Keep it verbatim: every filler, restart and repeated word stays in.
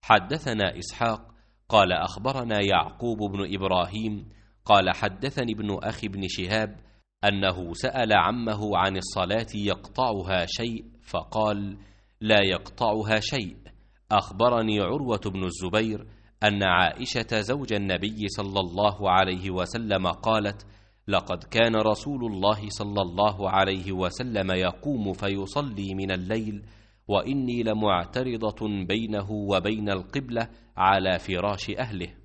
حدثنا إسحاق قال أخبرنا يعقوب بن إبراهيم قال حدثني ابن أخي بن شهاب أنه سأل عمه عن الصلاة يقطعها شيء فقال لا يقطعها شيء. أخبرني عروة بن الزبير أن عائشة زوج النبي صلى الله عليه وسلم قالت لقد كان رسول الله صلى الله عليه وسلم يقوم فيصلي من الليل وإني لمعترضة بينه وبين القبلة على فراش أهله.